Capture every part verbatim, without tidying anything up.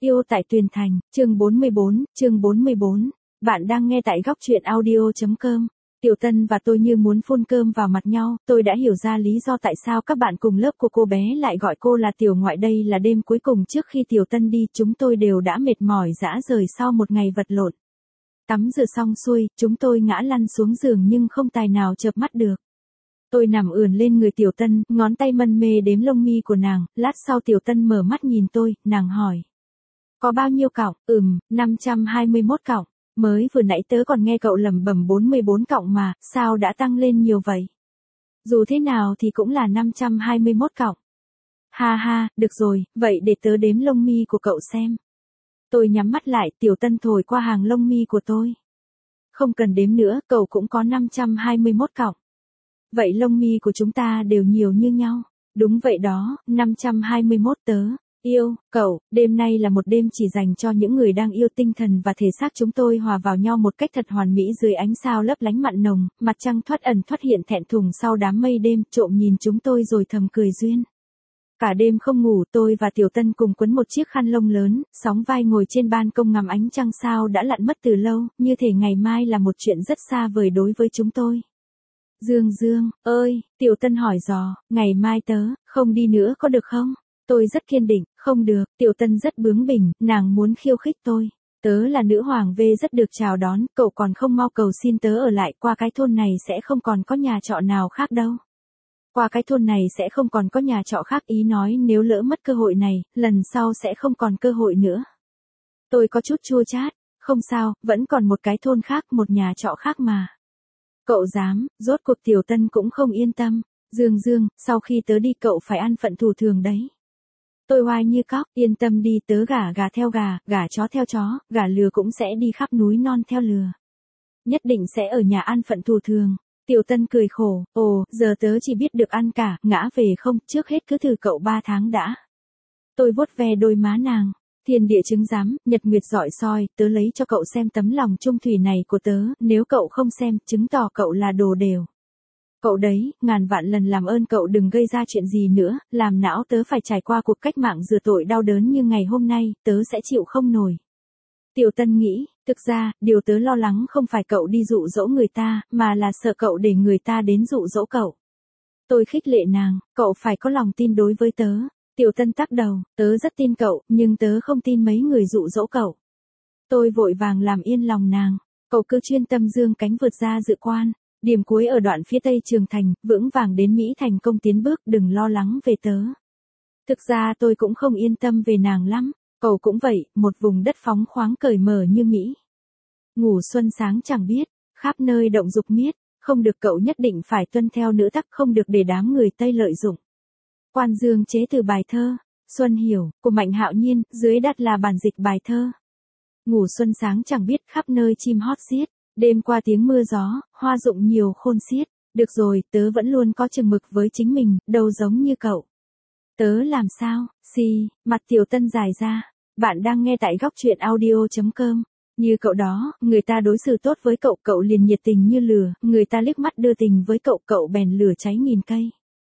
Yêu tại Tuyền Thành, chương bốn mươi bốn, chương bốn mươi bốn. Bạn đang nghe tại góc truyện audio.com. Tiểu Tân và tôi như muốn phun cơm vào mặt nhau, tôi đã hiểu ra lý do tại sao các bạn cùng lớp của cô bé lại gọi cô là Tiểu Ngoại. Đây là đêm cuối cùng trước khi Tiểu Tân đi, chúng tôi đều đã mệt mỏi rã rời sau một ngày vật lộn. Tắm rửa xong xuôi, chúng tôi ngã lăn xuống giường nhưng không tài nào chợp mắt được. Tôi nằm ườn lên người Tiểu Tân, ngón tay mân mê đếm lông mi của nàng, lát sau Tiểu Tân mở mắt nhìn tôi, nàng hỏi. Có bao nhiêu cọng? Ừm, năm trăm hai mươi mốt cọng. Mới vừa nãy tớ còn nghe cậu lẩm bẩm bốn mươi bốn cọng mà, sao đã tăng lên nhiều vậy? Dù thế nào thì cũng là năm trăm hai mươi mốt cọng. Ha ha, được rồi, vậy để tớ đếm lông mi của cậu xem. Tôi nhắm mắt lại, Tiểu Tân thổi qua hàng lông mi của tôi. Không cần đếm nữa, cậu cũng có năm trăm hai mươi mốt cọng. Vậy lông mi của chúng ta đều nhiều như nhau. Đúng vậy đó, năm trăm hai mươi mốt tớ. Yêu, cậu, đêm nay là một đêm chỉ dành cho những người đang yêu. Tinh thần và thể xác chúng tôi hòa vào nhau một cách thật hoàn mỹ dưới ánh sao lấp lánh mặn nồng, mặt trăng thoát ẩn thoát hiện thẹn thùng sau đám mây đêm, trộm nhìn chúng tôi rồi thầm cười duyên. Cả đêm không ngủ, tôi và Tiểu Tân cùng quấn một chiếc khăn lông lớn, sóng vai ngồi trên ban công ngắm ánh trăng sao đã lặn mất từ lâu, như thể ngày mai là một chuyện rất xa vời đối với chúng tôi. Dương Dương, ơi, Tiểu Tân hỏi dò, ngày mai tớ, không đi nữa có được không? Tôi rất kiên định, không được. Tiểu Tân rất bướng bỉnh, nàng muốn khiêu khích tôi. Tớ là nữ hoàng vê rất được chào đón, cậu còn không mau cầu xin tớ ở lại, qua cái thôn này sẽ không còn có nhà trọ nào khác đâu. Qua cái thôn này sẽ không còn có nhà trọ khác, ý nói nếu lỡ mất cơ hội này, lần sau sẽ không còn cơ hội nữa. Tôi có chút chua chát, không sao, vẫn còn một cái thôn khác, một nhà trọ khác mà. Cậu dám, rốt cuộc Tiểu Tân cũng không yên tâm. Dương Dương, sau khi tớ đi cậu phải ăn phận thù thường đấy. Tôi oai như cóc, yên tâm đi, tớ gả gà theo gà, gả chó theo chó, gả lừa cũng sẽ đi khắp núi non theo lừa. Nhất định sẽ ở nhà ăn phận thù thường. Tiểu Tân cười khổ, ồ, giờ tớ chỉ biết được ăn cả, ngã về không, trước hết cứ thử cậu ba tháng đã. Tôi vuốt ve đôi má nàng, thiên địa chứng giám, nhật nguyệt rọi soi, tớ lấy cho cậu xem tấm lòng trung thủy này của tớ, nếu cậu không xem, chứng tỏ cậu là đồ đều. Cậu đấy, ngàn vạn lần làm ơn cậu đừng gây ra chuyện gì nữa, làm não tớ phải trải qua cuộc cách mạng rửa tội đau đớn như ngày hôm nay, tớ sẽ chịu không nổi. Tiểu Tân nghĩ, thực ra, điều tớ lo lắng không phải cậu đi dụ dỗ người ta, mà là sợ cậu để người ta đến dụ dỗ cậu. Tôi khích lệ nàng, cậu phải có lòng tin đối với tớ. Tiểu Tân tắc đầu, tớ rất tin cậu, nhưng tớ không tin mấy người dụ dỗ cậu. Tôi vội vàng làm yên lòng nàng, cậu cứ chuyên tâm dương cánh vượt ra dự quan. Điểm cuối ở đoạn phía tây Trường Thành, vững vàng đến Mỹ thành công tiến bước, đừng lo lắng về tớ. Thực ra tôi cũng không yên tâm về nàng lắm, cậu cũng vậy, một vùng đất phóng khoáng cởi mở như Mỹ. Ngủ xuân sáng chẳng biết, khắp nơi động dục miết, không được, cậu nhất định phải tuân theo nữ tắc, không được để đám người Tây lợi dụng. Quan Dương chế từ bài thơ, Xuân Hiểu, của Mạnh Hạo Nhiên, dưới đặt là bản dịch bài thơ. Ngủ xuân sáng chẳng biết, khắp nơi chim hót xiết. Đêm qua tiếng mưa gió, hoa rụng nhiều khôn xiết. Được rồi, tớ vẫn luôn có chừng mực với chính mình, đâu giống như cậu. Tớ làm sao? Xì, mặt Tiểu Tân dài ra. Bạn đang nghe tại góc truyện audio.com. Như cậu đó, người ta đối xử tốt với cậu, cậu liền nhiệt tình như lửa, người ta liếc mắt đưa tình với cậu, cậu bèn lửa cháy nghìn cây.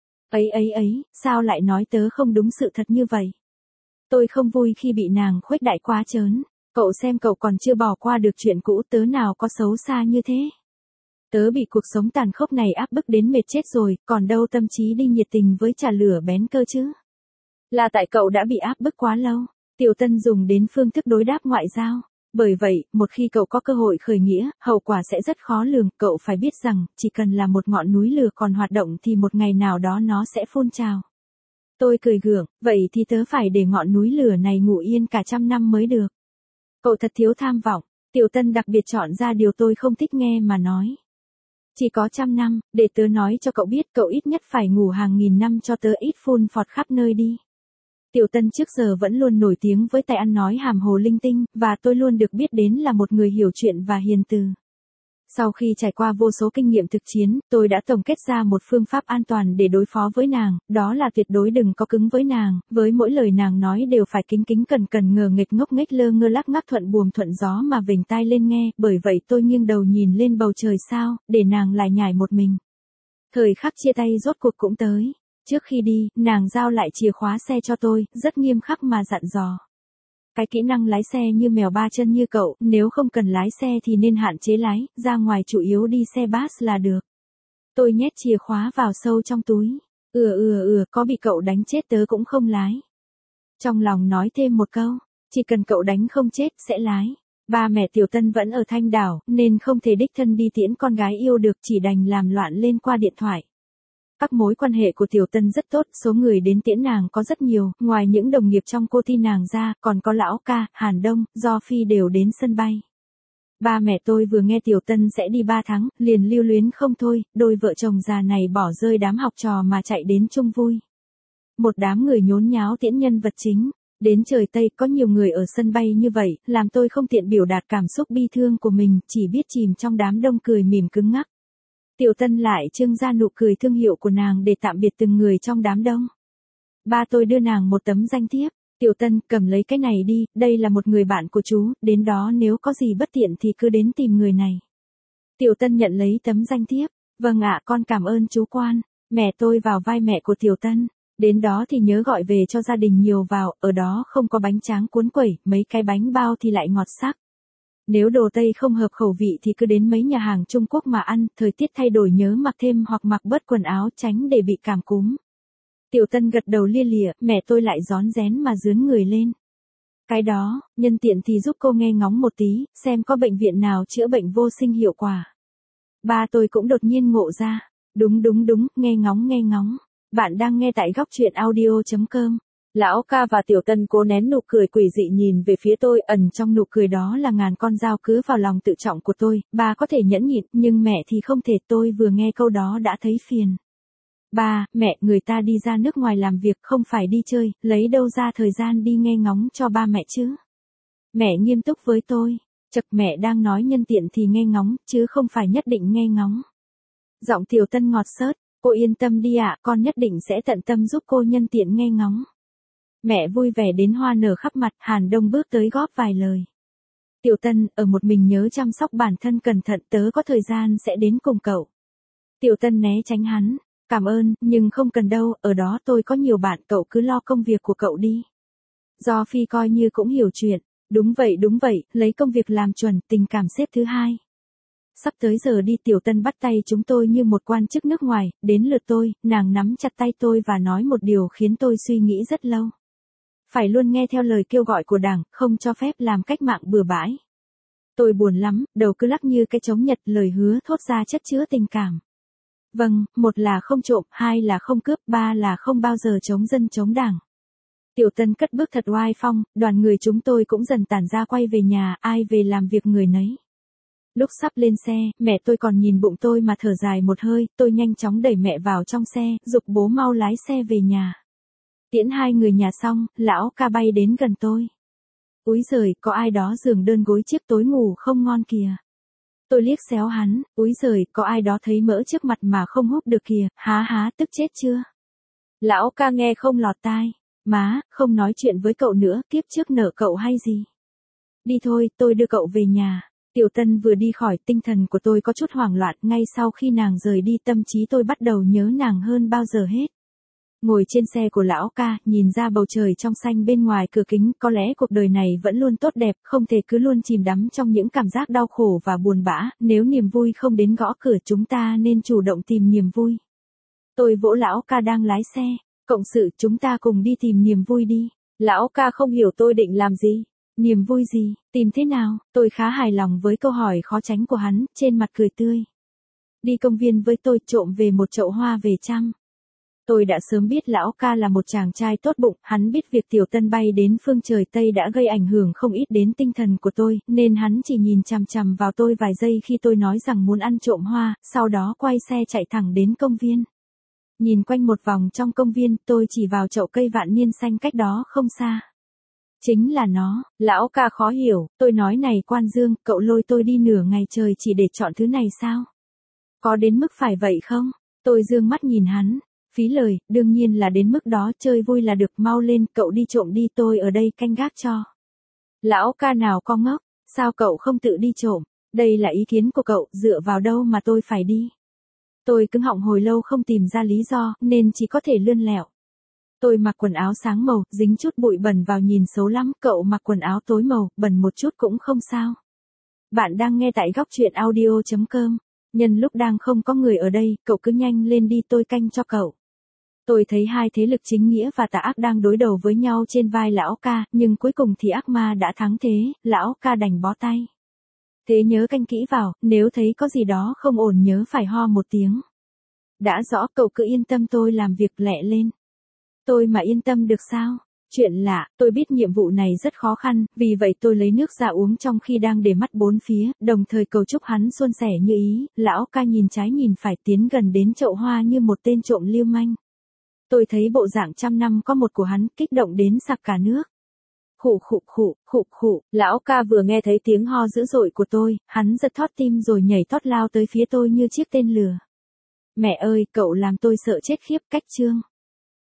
Ấy ấy ấy, sao lại nói tớ không đúng sự thật như vậy? Tôi không vui khi bị nàng khuếch đại quá trớn. Cậu xem, cậu còn chưa bỏ qua được chuyện cũ, tớ nào có xấu xa như thế. Tớ bị cuộc sống tàn khốc này áp bức đến mệt chết rồi, còn đâu tâm trí đi nhiệt tình với trà lửa bén cơ chứ. Là tại cậu đã bị áp bức quá lâu. Tiểu Tân dùng đến phương thức đối đáp ngoại giao. Bởi vậy, một khi cậu có cơ hội khởi nghĩa, hậu quả sẽ rất khó lường. Cậu phải biết rằng, chỉ cần là một ngọn núi lửa còn hoạt động thì một ngày nào đó nó sẽ phun trào. Tôi cười gượng, vậy thì tớ phải để ngọn núi lửa này ngủ yên cả trăm năm mới được. Cậu thật thiếu tham vọng. Tiểu Tân đặc biệt chọn ra điều tôi không thích nghe mà nói. Chỉ có trăm năm, để tớ nói cho cậu biết, cậu ít nhất phải ngủ hàng nghìn năm cho tớ ít phun phọt khắp nơi đi. Tiểu Tân trước giờ vẫn luôn nổi tiếng với tài ăn nói hàm hồ linh tinh, và tôi luôn được biết đến là một người hiểu chuyện và hiền từ. Sau khi trải qua vô số kinh nghiệm thực chiến, tôi đã tổng kết ra một phương pháp an toàn để đối phó với nàng, đó là tuyệt đối đừng có cứng với nàng, với mỗi lời nàng nói đều phải kính kính cẩn cẩn, ngờ nghệch ngốc nghếch lơ ngơ lắc ngắc thuận buồm thuận gió mà vểnh tai lên nghe, bởi vậy tôi nghiêng đầu nhìn lên bầu trời sao, để nàng lại nhảy một mình. Thời khắc chia tay rốt cuộc cũng tới. Trước khi đi, nàng giao lại chìa khóa xe cho tôi, rất nghiêm khắc mà dặn dò. Cái kỹ năng lái xe như mèo ba chân như cậu, nếu không cần lái xe thì nên hạn chế lái, ra ngoài chủ yếu đi xe bus là được. Tôi nhét chìa khóa vào sâu trong túi. Ừ ừ ừ, có bị cậu đánh chết tớ cũng không lái. Trong lòng nói thêm một câu, chỉ cần cậu đánh không chết, sẽ lái. Ba mẹ Tiểu Tân vẫn ở Thanh Đảo, nên không thể đích thân đi tiễn con gái yêu được, chỉ đành làm loạn lên qua điện thoại. Các mối quan hệ của Tiểu Tân rất tốt, số người đến tiễn nàng có rất nhiều, ngoài những đồng nghiệp trong cô thi nàng ra, còn có Lão Ca, Hàn Đông, Do Phi đều đến sân bay. Ba mẹ tôi vừa nghe Tiểu Tân sẽ đi ba tháng, liền lưu luyến không thôi, đôi vợ chồng già này bỏ rơi đám học trò mà chạy đến chung vui. Một đám người nhốn nháo tiễn nhân vật chính. Đến trời Tây có nhiều người ở sân bay như vậy, làm tôi không tiện biểu đạt cảm xúc bi thương của mình, chỉ biết chìm trong đám đông cười mỉm cứng ngắc. Tiểu Tân lại trưng ra nụ cười thương hiệu của nàng để tạm biệt từng người trong đám đông. Ba tôi đưa nàng một tấm danh thiếp. Tiểu Tân, cầm lấy cái này đi, đây là một người bạn của chú, đến đó nếu có gì bất tiện thì cứ đến tìm người này. Tiểu Tân nhận lấy tấm danh thiếp. Vâng ạ, con cảm ơn chú quan. Mẹ tôi vào vai mẹ của Tiểu Tân. Đến đó thì nhớ gọi về cho gia đình nhiều vào, ở đó không có bánh tráng cuốn quẩy, mấy cái bánh bao thì lại ngọt sắc. Nếu đồ Tây không hợp khẩu vị thì cứ đến mấy nhà hàng Trung Quốc mà ăn, thời tiết thay đổi nhớ mặc thêm hoặc mặc bớt quần áo tránh để bị cảm cúm. Tiểu Tân gật đầu lia lịa, mẹ tôi lại rón rén mà dướn người lên. Cái đó, nhân tiện thì giúp cô nghe ngóng một tí, xem có bệnh viện nào chữa bệnh vô sinh hiệu quả. Ba tôi cũng đột nhiên ngộ ra. Đúng đúng đúng, nghe ngóng nghe ngóng. Bạn đang nghe tại góc truyện audio chấm com. Lão Ca và Tiểu Tân cố nén nụ cười quỷ dị nhìn về phía tôi, ẩn trong nụ cười đó là ngàn con dao cứa vào lòng tự trọng của tôi. Ba có thể nhẫn nhịn, nhưng mẹ thì không thể. Tôi vừa nghe câu đó đã thấy phiền. Ba, mẹ, người ta đi ra nước ngoài làm việc không phải đi chơi, lấy đâu ra thời gian đi nghe ngóng cho ba mẹ chứ? Mẹ nghiêm túc với tôi. Chật, mẹ đang nói nhân tiện thì nghe ngóng, chứ không phải nhất định nghe ngóng. Giọng Tiểu Tân ngọt xớt. Cô yên tâm đi ạ, con nhất định sẽ tận tâm giúp cô nhân tiện nghe ngóng. Mẹ vui vẻ đến hoa nở khắp mặt. Hàn Đông bước tới góp vài lời. Tiểu Tân, ở một mình nhớ chăm sóc bản thân cẩn thận, tớ có thời gian sẽ đến cùng cậu. Tiểu Tân né tránh hắn. Cảm ơn, nhưng không cần đâu, ở đó tôi có nhiều bạn, cậu cứ lo công việc của cậu đi. Do Phi coi như cũng hiểu chuyện. Đúng vậy đúng vậy, lấy công việc làm chuẩn, tình cảm xếp thứ hai. Sắp tới giờ đi, Tiểu Tân bắt tay chúng tôi như một quan chức nước ngoài, đến lượt tôi, nàng nắm chặt tay tôi và nói một điều khiến tôi suy nghĩ rất lâu. Phải luôn nghe theo lời kêu gọi của Đảng, không cho phép làm cách mạng bừa bãi. Tôi buồn lắm, đầu cứ lắc như cái trống Nhật, lời hứa thốt ra chất chứa tình cảm. Vâng, một là không trộm, hai là không cướp, ba là không bao giờ chống dân chống Đảng. Tiểu Tân cất bước thật oai phong, đoàn người chúng tôi cũng dần tản ra quay về nhà, ai về làm việc người nấy. Lúc sắp lên xe, mẹ tôi còn nhìn bụng tôi mà thở dài một hơi, tôi nhanh chóng đẩy mẹ vào trong xe, giục bố mau lái xe về nhà. Tiễn hai người nhà xong, Lão Ca bay đến gần tôi. Úi giời, có ai đó giường đơn gối chiếc tối ngủ không ngon kìa. Tôi liếc xéo hắn, úi giời, có ai đó thấy mỡ trước mặt mà không húp được kìa, há há, tức chết chưa? Lão Ca nghe không lọt tai. Má, không nói chuyện với cậu nữa, kiếp trước nợ cậu hay gì? Đi thôi, tôi đưa cậu về nhà. Tiểu Tân vừa đi khỏi, tinh thần của tôi có chút hoảng loạn, ngay sau khi nàng rời đi tâm trí tôi bắt đầu nhớ nàng hơn bao giờ hết. Ngồi trên xe của Lão Ca, nhìn ra bầu trời trong xanh bên ngoài cửa kính, có lẽ cuộc đời này vẫn luôn tốt đẹp, không thể cứ luôn chìm đắm trong những cảm giác đau khổ và buồn bã, nếu niềm vui không đến gõ cửa chúng ta nên chủ động tìm niềm vui. Tôi vỗ Lão Ca đang lái xe, cộng sự chúng ta cùng đi tìm niềm vui đi. Lão Ca không hiểu tôi định làm gì. Niềm vui gì, tìm thế nào, tôi khá hài lòng với câu hỏi khó tránh của hắn, trên mặt cười tươi. Đi công viên với tôi, trộm về một chậu hoa về chăm. Tôi đã sớm biết Lão Ca là một chàng trai tốt bụng, hắn biết việc Tiểu Tân bay đến phương trời Tây đã gây ảnh hưởng không ít đến tinh thần của tôi, nên hắn chỉ nhìn chằm chằm vào tôi vài giây khi tôi nói rằng muốn ăn trộm hoa, sau đó quay xe chạy thẳng đến công viên. Nhìn quanh một vòng trong công viên, tôi chỉ vào chậu cây vạn niên xanh cách đó không xa. Chính là nó. Lão Ca khó hiểu, tôi nói này Quan Dương, cậu lôi tôi đi nửa ngày trời chỉ để chọn thứ này sao? Có đến mức phải vậy không? Tôi dương mắt nhìn hắn. Phí lời, đương nhiên là đến mức đó, chơi vui là được, mau lên, cậu đi trộm đi, tôi ở đây canh gác cho. Lão Ca nào có ngốc, sao cậu không tự đi trộm? Đây là ý kiến của cậu, dựa vào đâu mà tôi phải đi? Tôi cứng họng hồi lâu không tìm ra lý do, nên chỉ có thể lươn lẹo. Tôi mặc quần áo sáng màu, dính chút bụi bẩn vào nhìn xấu lắm, cậu mặc quần áo tối màu, bẩn một chút cũng không sao. Bạn đang nghe tại góc truyện audio.com. Nhân lúc đang không có người ở đây, cậu cứ nhanh lên đi, tôi canh cho cậu. Tôi thấy hai thế lực chính nghĩa và tà ác đang đối đầu với nhau trên vai lão ca, nhưng cuối cùng thì ác ma đã thắng thế, lão ca đành bó tay. Thế nhớ canh kỹ vào, nếu thấy có gì đó không ổn nhớ phải ho một tiếng. Đã rõ, cậu cứ yên tâm, tôi làm việc lẹ lên. Tôi mà yên tâm được sao? Chuyện lạ, tôi biết nhiệm vụ này rất khó khăn, vì vậy tôi lấy nước ra uống trong khi đang để mắt bốn phía, đồng thời cầu chúc hắn suôn sẻ như ý. Lão ca nhìn trái nhìn phải, tiến gần đến chậu hoa như một tên trộm lưu manh. Tôi thấy bộ dạng trăm năm có một của hắn, kích động đến sặc cả nước. Khụ khụ khụ, khụ khụ, lão ca vừa nghe thấy tiếng ho dữ dội của tôi, hắn giật thót tim rồi nhảy tót lao tới phía tôi như chiếc tên lừa. Mẹ ơi, cậu làm tôi sợ chết khiếp, cách chương.